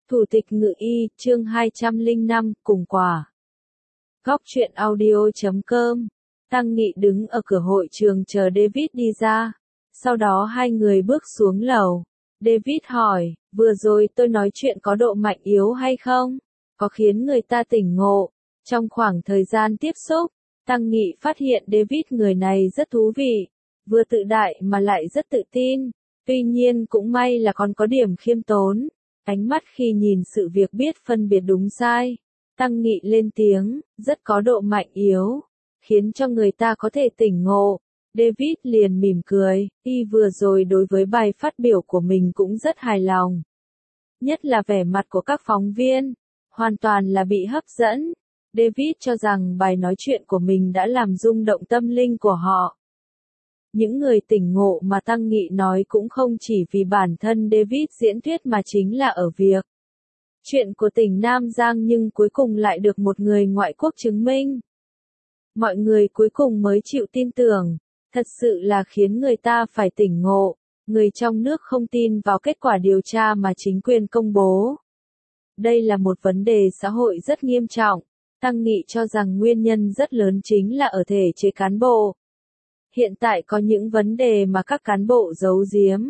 Thủ tịch Ngự Y, chương 205, cùng quả. Góc truyện audio.com. Tăng Nghị đứng ở cửa hội trường chờ David đi ra. Sau đó hai người bước xuống lầu. David hỏi, vừa rồi tôi nói chuyện có độ mạnh yếu hay không? Có khiến người ta tỉnh ngộ? Trong khoảng thời gian tiếp xúc, Tăng Nghị phát hiện David người này rất thú vị. Vừa tự đại mà lại rất tự tin. Tuy nhiên cũng may là còn có điểm khiêm tốn. Ánh mắt khi nhìn sự việc biết phân biệt đúng sai. Tăng Nghị lên tiếng, rất có độ mạnh yếu, khiến cho người ta có thể tỉnh ngộ. David liền mỉm cười, y vừa rồi đối với bài phát biểu của mình cũng rất hài lòng. Nhất là vẻ mặt của các phóng viên, hoàn toàn là bị hấp dẫn. David cho rằng bài nói chuyện của mình đã làm rung động tâm linh của họ. Những người tỉnh ngộ mà Tăng Nghị nói cũng không chỉ vì bản thân David diễn thuyết mà chính là ở việc chuyện của tỉnh Nam Giang nhưng cuối cùng lại được một người ngoại quốc chứng minh. Mọi người cuối cùng mới chịu tin tưởng, thật sự là khiến người ta phải tỉnh ngộ, người trong nước không tin vào kết quả điều tra mà chính quyền công bố. Đây là một vấn đề xã hội rất nghiêm trọng, Tăng Nghị cho rằng nguyên nhân rất lớn chính là ở thể chế cán bộ. Hiện tại có những vấn đề mà các cán bộ giấu giếm.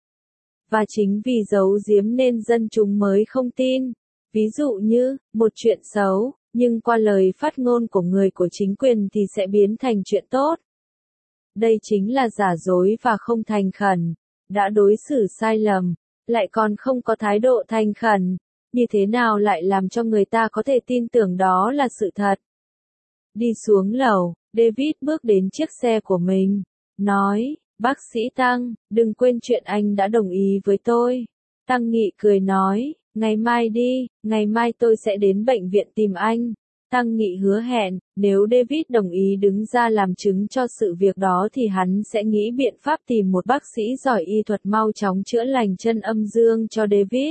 Và chính vì giấu giếm nên dân chúng mới không tin. Ví dụ như, một chuyện xấu, nhưng qua lời phát ngôn của người của chính quyền thì sẽ biến thành chuyện tốt. Đây chính là giả dối và không thành khẩn. Đã đối xử sai lầm, lại còn không có thái độ thành khẩn. Như thế nào lại làm cho người ta có thể tin tưởng đó là sự thật? Đi xuống lầu, David bước đến chiếc xe của mình, nói, bác sĩ Tăng, đừng quên chuyện anh đã đồng ý với tôi. Tăng Nghị cười nói, ngày mai đi, ngày mai tôi sẽ đến bệnh viện tìm anh. Tăng Nghị hứa hẹn, nếu David đồng ý đứng ra làm chứng cho sự việc đó thì hắn sẽ nghĩ biện pháp tìm một bác sĩ giỏi y thuật mau chóng chữa lành chân âm dương cho David.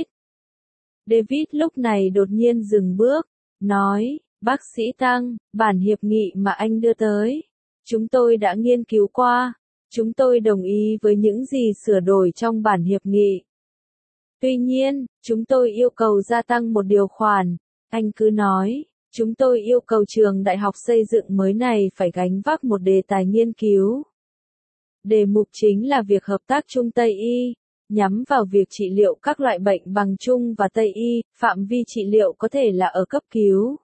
David lúc này đột nhiên dừng bước, nói, bác sĩ Tăng, bản hiệp nghị mà anh đưa tới, chúng tôi đã nghiên cứu qua, chúng tôi đồng ý với những gì sửa đổi trong bản hiệp nghị. Tuy nhiên, chúng tôi yêu cầu gia tăng một điều khoản, anh cứ nói, chúng tôi yêu cầu trường đại học xây dựng mới này phải gánh vác một đề tài nghiên cứu. Đề mục chính là việc hợp tác Trung Tây Y, nhắm vào việc trị liệu các loại bệnh bằng Trung và Tây Y, phạm vi trị liệu có thể là ở cấp cứu,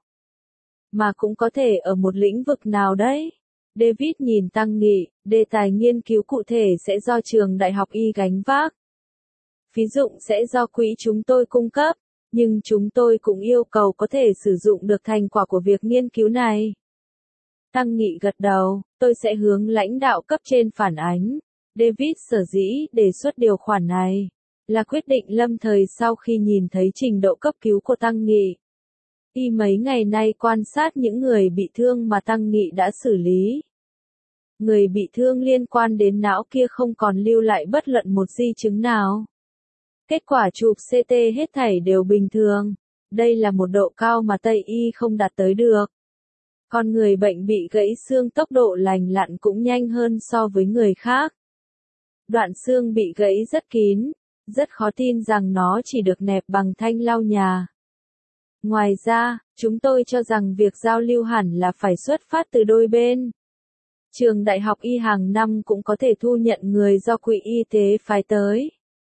mà cũng có thể ở một lĩnh vực nào đấy. David nhìn Tăng Nghị, đề tài nghiên cứu cụ thể sẽ do trường đại học Y gánh vác. Phí dụng sẽ do quỹ chúng tôi cung cấp, nhưng chúng tôi cũng yêu cầu có thể sử dụng được thành quả của việc nghiên cứu này. Tăng Nghị gật đầu, tôi sẽ hướng lãnh đạo cấp trên phản ánh. David sở dĩ đề xuất điều khoản này, là quyết định lâm thời sau khi nhìn thấy trình độ cấp cứu của Tăng Nghị. Y mấy ngày nay quan sát những người bị thương mà Tăng Nghị đã xử lý. Người bị thương liên quan đến não kia không còn lưu lại bất luận một di chứng nào. Kết quả chụp CT hết thảy đều bình thường. Đây là một độ cao mà Tây Y không đạt tới được. Còn người bệnh bị gãy xương tốc độ lành lặn cũng nhanh hơn so với người khác. Đoạn xương bị gãy rất kín, rất khó tin rằng nó chỉ được nẹp bằng thanh lau nhà. Ngoài ra, chúng tôi cho rằng việc giao lưu hẳn là phải xuất phát từ đôi bên. Trường đại học Y hàng năm cũng có thể thu nhận người do quỹ y tế phái tới.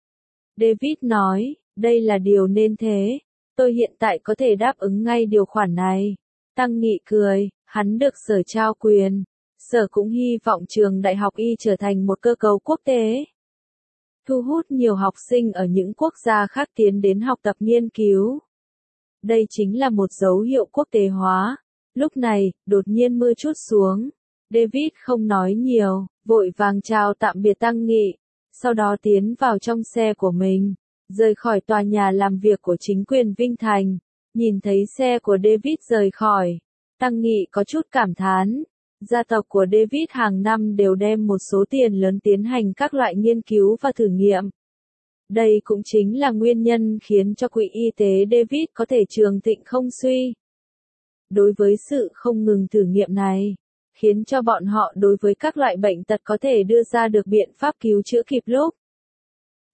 David nói, đây là điều nên thế. Tôi hiện tại có thể đáp ứng ngay điều khoản này. Tăng Nghị cười, hắn được sở trao quyền. Sở cũng hy vọng trường đại học Y trở thành một cơ cấu quốc tế. Thu hút nhiều học sinh ở những quốc gia khác tiến đến học tập nghiên cứu. Đây chính là một dấu hiệu quốc tế hóa. Lúc này, đột nhiên mưa trút xuống. David không nói nhiều, vội vàng chào tạm biệt Tăng Nghị. Sau đó tiến vào trong xe của mình, rời khỏi tòa nhà làm việc của chính quyền Vinh Thành. Nhìn thấy xe của David rời khỏi, Tăng Nghị có chút cảm thán. Gia tộc của David hàng năm đều đem một số tiền lớn tiến hành các loại nghiên cứu và thử nghiệm. Đây cũng chính là nguyên nhân khiến cho quỹ y tế David có thể trường thịnh không suy. Đối với sự không ngừng thử nghiệm này, khiến cho bọn họ đối với các loại bệnh tật có thể đưa ra được biện pháp cứu chữa kịp lúc.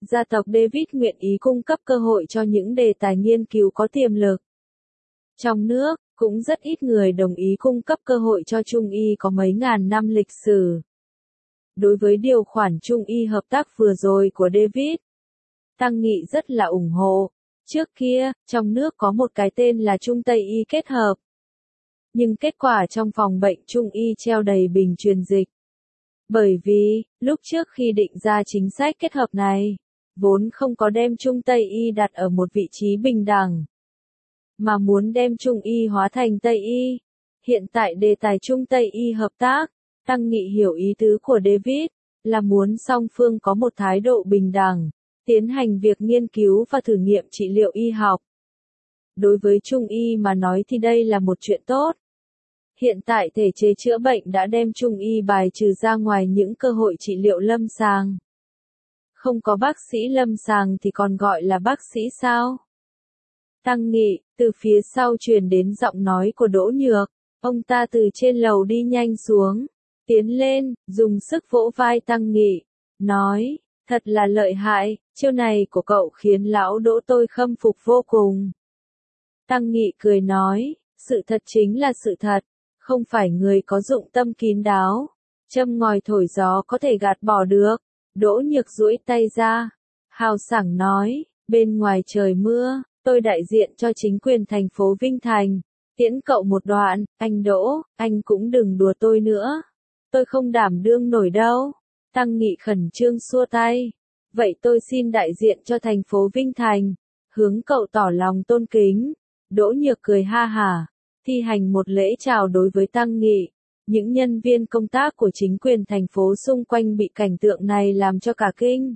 Gia tộc David nguyện ý cung cấp cơ hội cho những đề tài nghiên cứu có tiềm lực. Trong nước, cũng rất ít người đồng ý cung cấp cơ hội cho Trung y có mấy ngàn năm lịch sử. Đối với điều khoản Trung y hợp tác vừa rồi của David, Tăng Nghị rất là ủng hộ. Trước kia, trong nước có một cái tên là Trung Tây y kết hợp. Nhưng kết quả trong phòng bệnh Trung y treo đầy bình truyền dịch. Bởi vì, lúc trước khi định ra chính sách kết hợp này, vốn không có đem Trung Tây y đặt ở một vị trí bình đẳng, mà muốn đem Trung y hóa thành Tây y. Hiện tại đề tài Trung Tây y hợp tác, Tăng Nghị hiểu ý tứ của David, là muốn song phương có một thái độ bình đẳng, tiến hành việc nghiên cứu và thử nghiệm trị liệu y học. Đối với Trung y mà nói thì đây là một chuyện tốt. Hiện tại thể chế chữa bệnh đã đem Trung y bài trừ ra ngoài những cơ hội trị liệu lâm sàng. Không có bác sĩ lâm sàng thì còn gọi là bác sĩ sao? Tăng Nghị, từ phía sau truyền đến giọng nói của Đỗ Nhược, ông ta từ trên lầu đi nhanh xuống, tiến lên, dùng sức vỗ vai Tăng Nghị, nói, thật là lợi hại, chiêu này của cậu khiến lão Đỗ tôi khâm phục vô cùng. Tăng Nghị cười nói, sự thật chính là sự thật, không phải người có dụng tâm kín đáo, châm ngòi thổi gió có thể gạt bỏ được. Đỗ Nhược duỗi tay ra, hào sảng nói, bên ngoài trời mưa, tôi đại diện cho chính quyền thành phố Vinh Thành, tiễn cậu một đoạn, anh Đỗ, anh cũng đừng đùa tôi nữa, tôi không đảm đương nổi đâu. Tăng Nghị khẩn trương xua tay, vậy tôi xin đại diện cho thành phố Vinh Thành, hướng cậu tỏ lòng tôn kính. Đỗ Nhược cười ha hả, thi hành một lễ chào đối với Tăng Nghị. Những nhân viên công tác của chính quyền thành phố xung quanh bị cảnh tượng này làm cho cả kinh.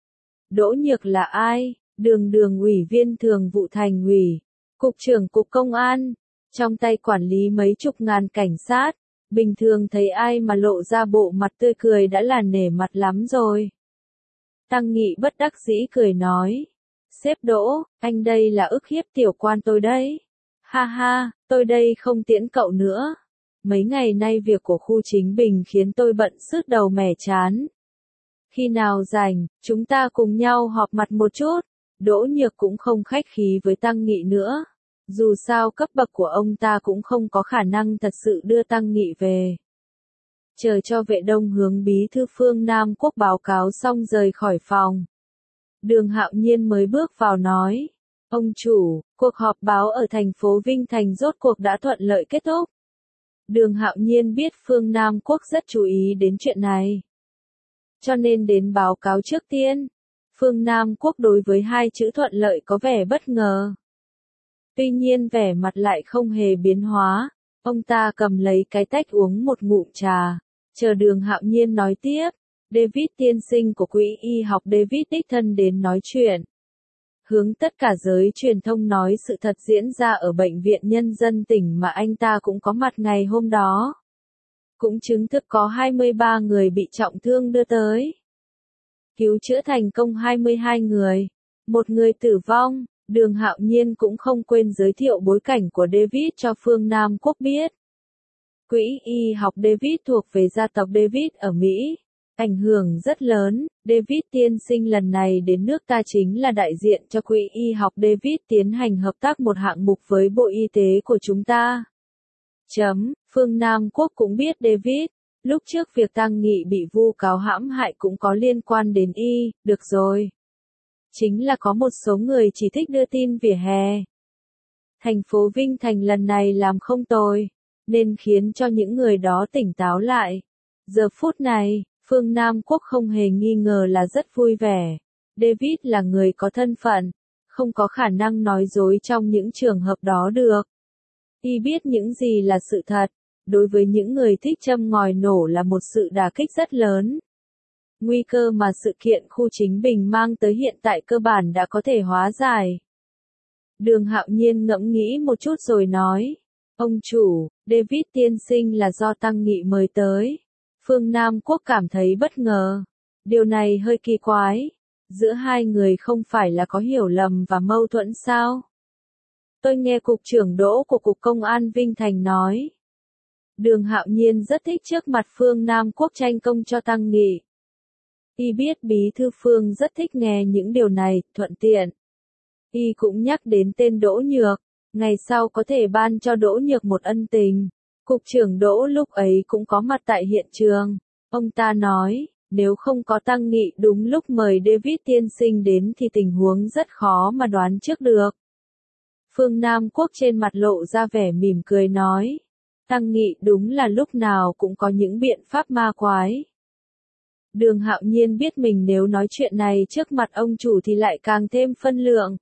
Đỗ Nhược là ai? Đường ủy viên thường vụ thành ủy, cục trưởng cục công an, trong tay quản lý mấy chục ngàn cảnh sát, bình thường thấy ai mà lộ ra bộ mặt tươi cười đã là nể mặt lắm rồi. Tăng Nghị bất đắc dĩ cười nói, sếp Đỗ, anh đây là ức hiếp tiểu quan tôi đấy. Ha ha, tôi đây không tiễn cậu nữa. Mấy ngày nay việc của khu Chính Bình khiến tôi bận sứt đầu mẻ chán. Khi nào rảnh, chúng ta cùng nhau họp mặt một chút. Đỗ Nhược cũng không khách khí với Tăng Nghị nữa. Dù sao cấp bậc của ông ta cũng không có khả năng thật sự đưa Tăng Nghị về. Chờ cho vệ đông hướng bí thư Phương Nam Quốc báo cáo xong rời khỏi phòng. Đường Hạo Nhiên mới bước vào nói. Ông chủ, cuộc họp báo ở thành phố Vinh Thành rốt cuộc đã thuận lợi kết thúc. Đường Hạo Nhiên biết Phương Nam Quốc rất chú ý đến chuyện này, cho nên đến báo cáo trước tiên. Phương Nam Quốc đối với hai chữ thuận lợi có vẻ bất ngờ. Tuy nhiên vẻ mặt lại không hề biến hóa. Ông ta cầm lấy cái tách uống một ngụm trà, chờ Đường Hạo Nhiên nói tiếp. David tiên sinh của Quỹ Y học David đích thân đến nói chuyện. Hướng tất cả giới truyền thông nói sự thật diễn ra ở Bệnh viện Nhân dân tỉnh mà anh ta cũng có mặt ngày hôm đó. Cũng chứng thực có 23 người bị trọng thương đưa tới. Cứu chữa thành công 22 người. Một người tử vong. Đường Hạo Nhiên cũng không quên giới thiệu bối cảnh của David cho Phương Nam Quốc biết. Quỹ Y học David thuộc về gia tộc David ở Mỹ. Ảnh hưởng rất lớn, David tiên sinh lần này đến nước ta chính là đại diện cho Quỹ Y học David tiến hành hợp tác một hạng mục với Bộ Y tế của chúng ta. Phương Nam Quốc cũng biết David, lúc trước việc Tăng Nghị bị vu cáo hãm hại cũng có liên quan đến y, được rồi. Chính là có một số người chỉ thích đưa tin vỉa hè. Thành phố Vinh Thành lần này làm không tồi, nên khiến cho những người đó tỉnh táo lại. Giờ phút này, Phương Nam Quốc không hề nghi ngờ là rất vui vẻ. David là người có thân phận, không có khả năng nói dối trong những trường hợp đó được. Y biết những gì là sự thật, đối với những người thích châm ngòi nổ là một sự đả kích rất lớn. Nguy cơ mà sự kiện khu Chính Bình mang tới hiện tại cơ bản đã có thể hóa giải. Đường Hạo Nhiên ngẫm nghĩ một chút rồi nói, ông chủ, David tiên sinh là do Tăng Nghị mời tới. Phương Nam Quốc cảm thấy bất ngờ. Điều này hơi kỳ quái. Giữa hai người không phải là có hiểu lầm và mâu thuẫn sao? Tôi nghe cục trưởng Đỗ của Cục Công an Vinh Thành nói. Đường Hạo Nhiên rất thích trước mặt Phương Nam Quốc tranh công cho Tăng Nghị. Y biết bí thư Phương rất thích nghe những điều này, thuận tiện. Y cũng nhắc đến tên Đỗ Nhược, ngày sau có thể ban cho Đỗ Nhược một ân tình. Cục trưởng Đỗ lúc ấy cũng có mặt tại hiện trường. Ông ta nói, nếu không có Tăng Nghị đúng lúc mời David tiên sinh đến thì tình huống rất khó mà đoán trước được. Phương Nam Quốc trên mặt lộ ra vẻ mỉm cười nói, Tăng Nghị đúng là lúc nào cũng có những biện pháp ma quái. Đường Hạo Nhiên biết mình nếu nói chuyện này trước mặt ông chủ thì lại càng thêm phân lượng.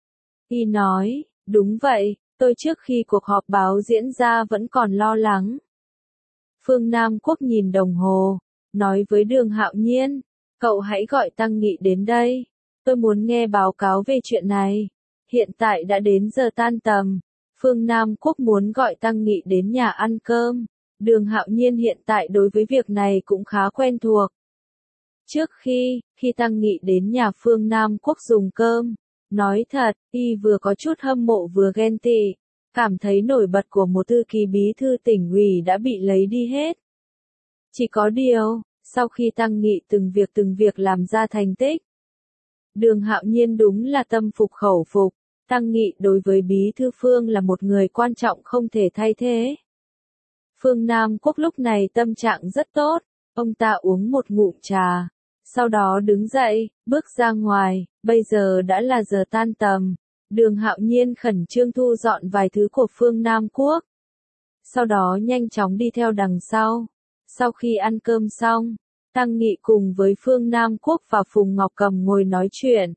Y nói, đúng vậy, tôi trước khi cuộc họp báo diễn ra vẫn còn lo lắng. Phương Nam Quốc nhìn đồng hồ, nói với Đường Hạo Nhiên, cậu hãy gọi Tăng Nghị đến đây, tôi muốn nghe báo cáo về chuyện này. Hiện tại đã đến giờ tan tầm, Phương Nam Quốc muốn gọi Tăng Nghị đến nhà ăn cơm. Đường Hạo Nhiên hiện tại đối với việc này cũng khá quen thuộc. Trước khi Tăng Nghị đến nhà Phương Nam Quốc dùng cơm, nói thật, y vừa có chút hâm mộ vừa ghen tị, cảm thấy nổi bật của một thư ký bí thư tỉnh ủy đã bị lấy đi hết. Chỉ có điều, sau khi Tăng Nghị từng việc làm ra thành tích, Đường Hạo Nhiên đúng là tâm phục khẩu phục, Tăng Nghị đối với bí thư Phương là một người quan trọng không thể thay thế. Phương Nam Quốc lúc này tâm trạng rất tốt, ông ta uống một ngụm trà, sau đó đứng dậy, bước ra ngoài, bây giờ đã là giờ tan tầm. Đường Hạo Nhiên khẩn trương thu dọn vài thứ của Phương Nam Quốc. Sau đó nhanh chóng đi theo đằng sau. Sau khi ăn cơm xong, Tăng Nghị cùng với Phương Nam Quốc và Phùng Ngọc Cầm ngồi nói chuyện.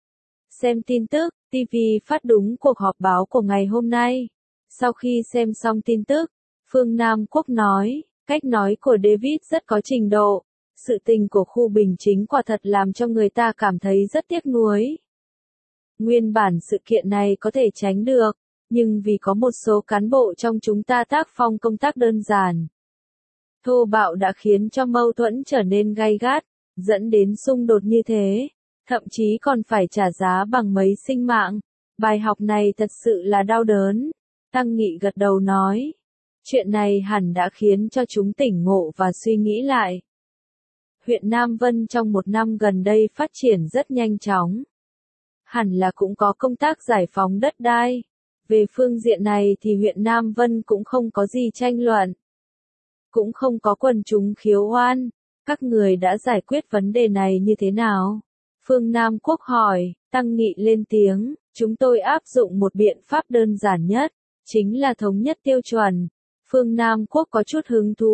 Xem tin tức, TV phát đúng cuộc họp báo của ngày hôm nay. Sau khi xem xong tin tức, Phương Nam Quốc nói, cách nói của David rất có trình độ. Sự tình của khu Bình Chính quả thật làm cho người ta cảm thấy rất tiếc nuối. Nguyên bản sự kiện này có thể tránh được, nhưng vì có một số cán bộ trong chúng ta tác phong công tác đơn giản, thô bạo đã khiến cho mâu thuẫn trở nên gay gắt, dẫn đến xung đột như thế, thậm chí còn phải trả giá bằng mấy sinh mạng. Bài học này thật sự là đau đớn. Tăng Nghị gật đầu nói, chuyện này hẳn đã khiến cho chúng tỉnh ngộ và suy nghĩ lại. Huyện Nam Vân trong một năm gần đây phát triển rất nhanh chóng. Hẳn là cũng có công tác giải phóng đất đai. Về phương diện này thì huyện Nam Vân cũng không có gì tranh luận. Cũng không có quần chúng khiếu oan. Các người đã giải quyết vấn đề này như thế nào? Phương Nam Quốc hỏi, Tăng Nghị lên tiếng, chúng tôi áp dụng một biện pháp đơn giản nhất, chính là thống nhất tiêu chuẩn. Phương Nam Quốc có chút hứng thú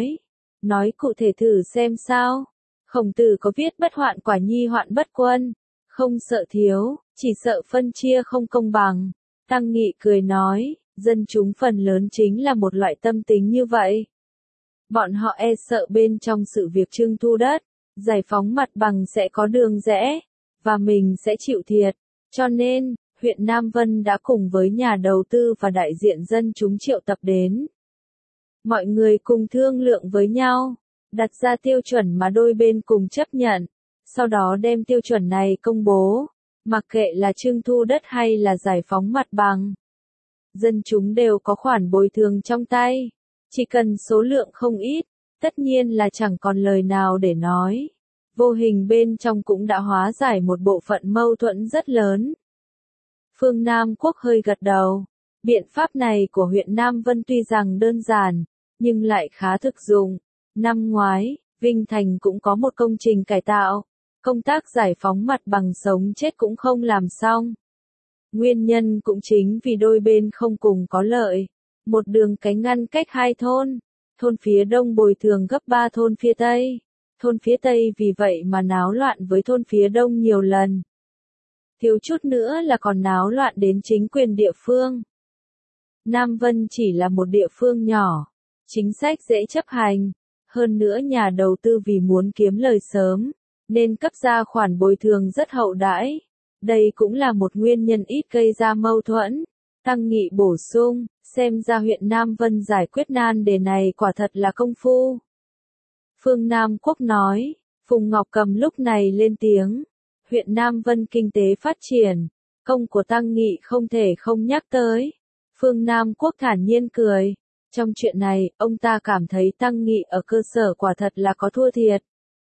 nói cụ thể thử xem sao. Khổng Tử có viết bất hoạn quả nhi hoạn bất quân, không sợ thiếu, chỉ sợ phân chia không công bằng. Tăng Nghị cười nói, dân chúng phần lớn chính là một loại tâm tính như vậy. Bọn họ e sợ bên trong sự việc trưng thu đất, giải phóng mặt bằng sẽ có đường rẽ, và mình sẽ chịu thiệt. Cho nên, huyện Nam Vân đã cùng với nhà đầu tư và đại diện dân chúng triệu tập đến. Mọi người cùng thương lượng với nhau, đặt ra tiêu chuẩn mà đôi bên cùng chấp nhận, sau đó đem tiêu chuẩn này công bố, mặc kệ là trưng thu đất hay là giải phóng mặt bằng. Dân chúng đều có khoản bồi thường trong tay, chỉ cần số lượng không ít, tất nhiên là chẳng còn lời nào để nói. Vô hình bên trong cũng đã hóa giải một bộ phận mâu thuẫn rất lớn. Phương Nam Quốc hơi gật đầu, biện pháp này của huyện Nam Vân tuy rằng đơn giản, nhưng lại khá thực dụng. Năm ngoái, Vinh Thành cũng có một công trình cải tạo, công tác giải phóng mặt bằng sống chết cũng không làm xong. Nguyên nhân cũng chính vì đôi bên không cùng có lợi. Một đường cánh ngăn cách hai thôn phía đông bồi thường gấp 3 thôn phía tây. Thôn phía tây vì vậy mà náo loạn với thôn phía đông nhiều lần. Thiếu chút nữa là còn náo loạn đến chính quyền địa phương. Nam Vân chỉ là một địa phương nhỏ, chính sách dễ chấp hành. Hơn nữa nhà đầu tư vì muốn kiếm lời sớm, nên cấp ra khoản bồi thường rất hậu đãi. Đây cũng là một nguyên nhân ít gây ra mâu thuẫn. Tăng Nghị bổ sung, xem ra huyện Nam Vân giải quyết nan đề này quả thật là công phu. Phương Nam Quốc nói, Phùng Ngọc Cầm lúc này lên tiếng, huyện Nam Vân kinh tế phát triển, công của Tăng Nghị không thể không nhắc tới. Phương Nam Quốc thản nhiên cười, trong chuyện này, ông ta cảm thấy Tăng Nghị ở cơ sở quả thật là có thua thiệt.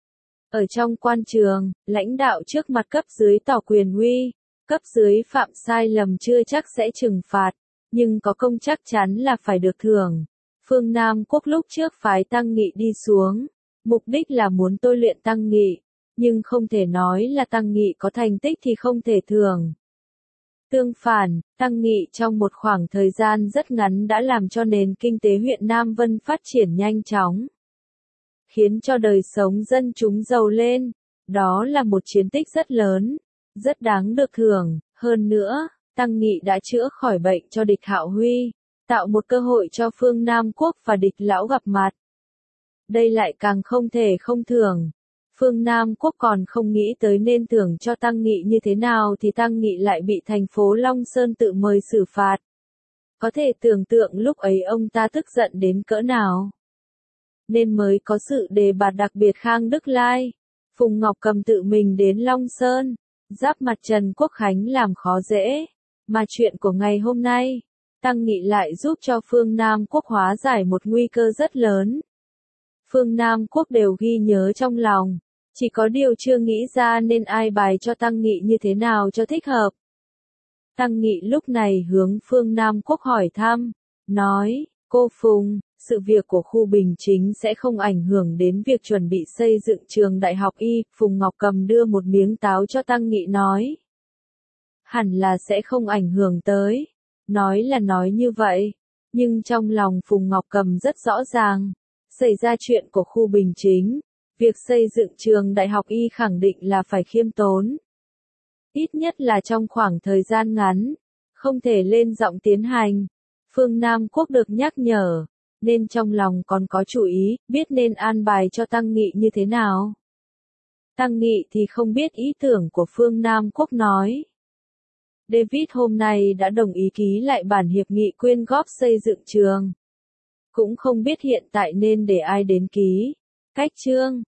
Ở trong quan trường, lãnh đạo trước mặt cấp dưới tỏ quyền uy, cấp dưới phạm sai lầm chưa chắc sẽ trừng phạt, nhưng có công chắc chắn là phải được thưởng. Phương Nam Quốc lúc trước phái Tăng Nghị đi xuống, mục đích là muốn tôi luyện Tăng Nghị, nhưng không thể nói là Tăng Nghị có thành tích thì không thể thưởng. Tương phản, Tăng Nghị trong một khoảng thời gian rất ngắn đã làm cho nền kinh tế huyện Nam Vân phát triển nhanh chóng, khiến cho đời sống dân chúng giàu lên. Đó là một chiến tích rất lớn, rất đáng được thưởng. Hơn nữa, Tăng Nghị đã chữa khỏi bệnh cho địch Hạo Huy, tạo một cơ hội cho Phương Nam Quốc và địch lão gặp mặt. Đây lại càng không thể không thưởng. Phương Nam Quốc còn không nghĩ tới nên thưởng cho Tăng Nghị như thế nào thì Tăng Nghị lại bị thành phố Long Sơn tự mời xử phạt. Có thể tưởng tượng lúc ấy ông ta tức giận đến cỡ nào. Nên mới có sự đề bạt đặc biệt Khang Đức Lai, Phùng Ngọc Cầm tự mình đến Long Sơn, giáp mặt Trần Quốc Khánh làm khó dễ. Mà chuyện của ngày hôm nay, Tăng Nghị lại giúp cho Phương Nam Quốc hóa giải một nguy cơ rất lớn. Phương Nam Quốc đều ghi nhớ trong lòng, chỉ có điều chưa nghĩ ra nên ai bài cho Tăng Nghị như thế nào cho thích hợp. Tăng Nghị lúc này hướng Phương Nam Quốc hỏi thăm, nói, cô Phùng, sự việc của khu Bình Chính sẽ không ảnh hưởng đến việc chuẩn bị xây dựng trường đại học y. Phùng Ngọc Cầm đưa một miếng táo cho Tăng Nghị nói, hẳn là sẽ không ảnh hưởng tới. Nói là nói như vậy, nhưng trong lòng Phùng Ngọc Cầm rất rõ ràng, xảy ra chuyện của khu Bình Chính, việc xây dựng trường đại học y khẳng định là phải khiêm tốn. Ít nhất là trong khoảng thời gian ngắn, không thể lên giọng tiến hành. Phương Nam Quốc được nhắc nhở, nên trong lòng còn có chủ ý, biết nên an bài cho Tăng Nghị như thế nào. Tăng Nghị thì không biết ý tưởng của Phương Nam Quốc nói. David hôm nay đã đồng ý ký lại bản hiệp nghị quyên góp xây dựng trường. Cũng không biết hiện tại nên để ai đến ký. Cách chương